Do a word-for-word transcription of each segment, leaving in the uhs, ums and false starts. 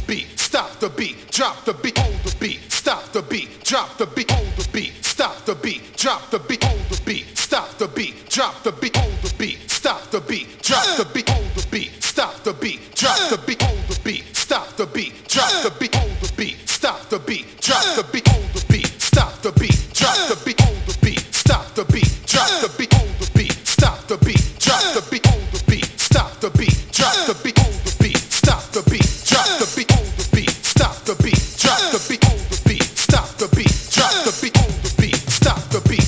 beat, stop the beat, drop the beat, hold the beat, stop the beat, drop the beat, hold the beat, stop the beat, drop the beat, hold the beat, stop the beat, drop the beat, hold the beat, stop the beat, drop the beat, hold the beat, stop the beat, drop the beat, hold the beat, stop the beat, drop the beat, hold the beat, stop the beat, drop the beat, hold the beat, stop the beat, drop the beat, hold the beat, stop the beat, drop the beat, hold the beat, stop the beat, drop the beat, hold the beat, stop the beat, drop the beat, hold the beat, stop the beat, drop the beat, hold the beat, stop the beat, drop the beat, hold the beat, stop the beat, drop the beat, hold the beat, stop the beat.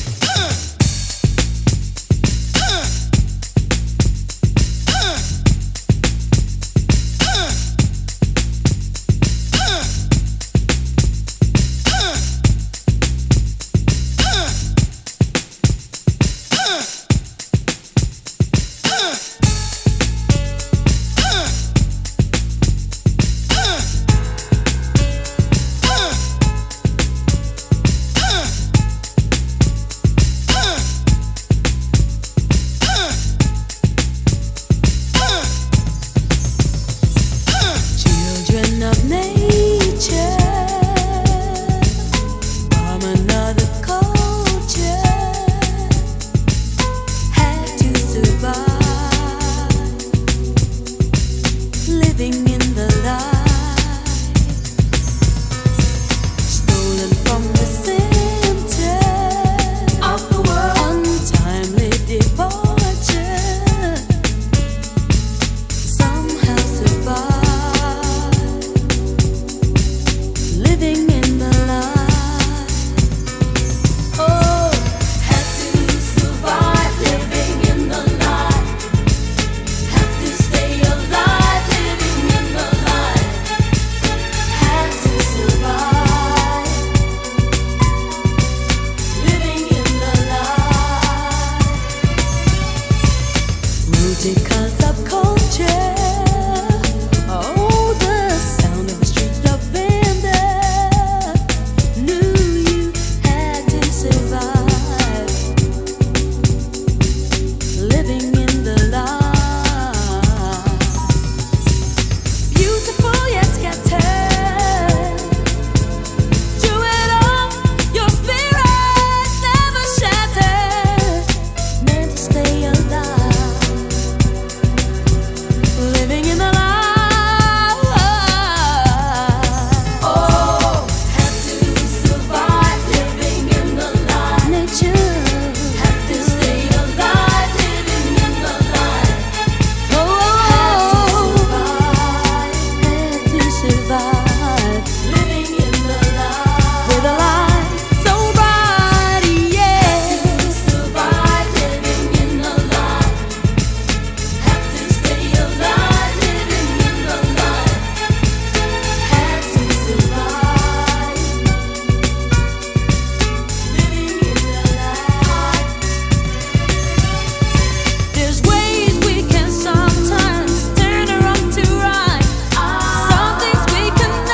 Some things we can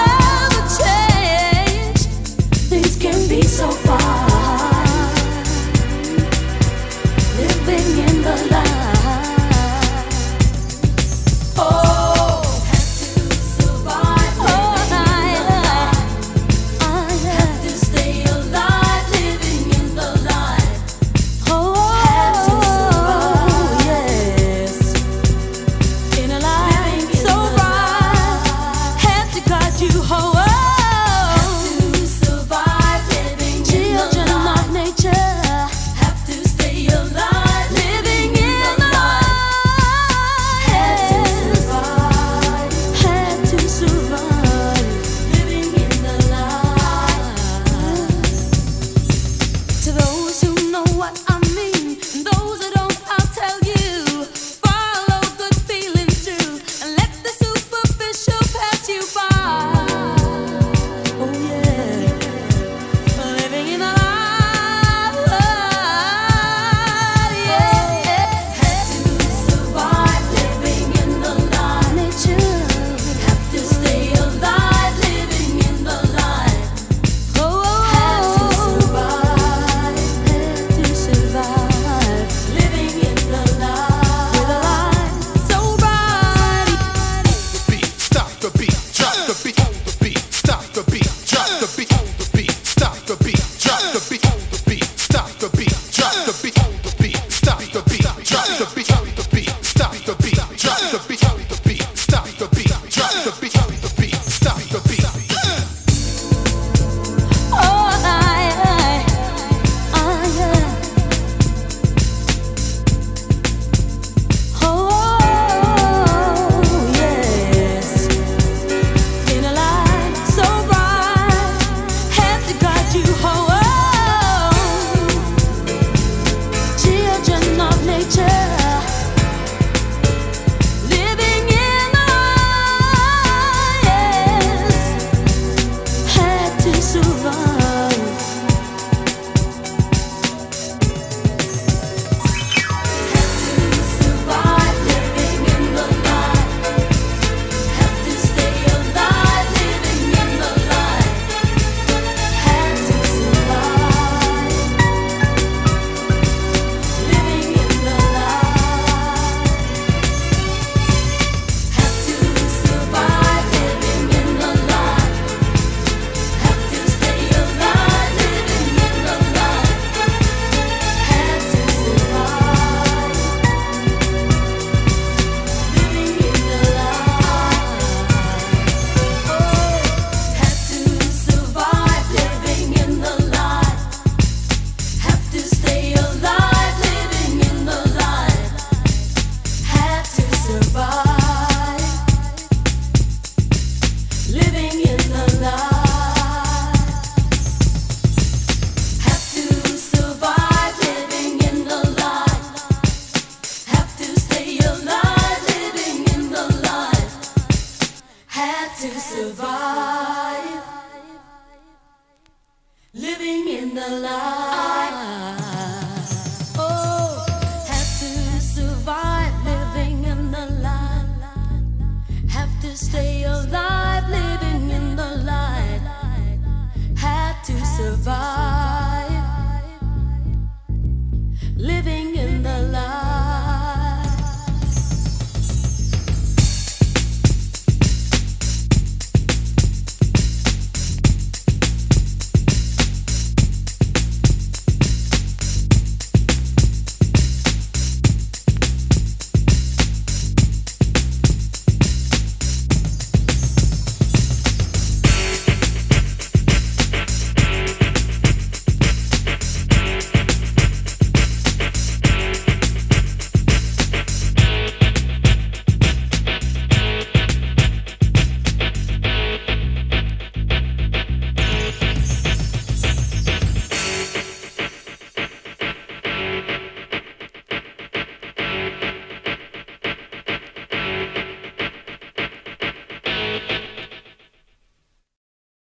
the beat, drop the beat, stop the beat. Stay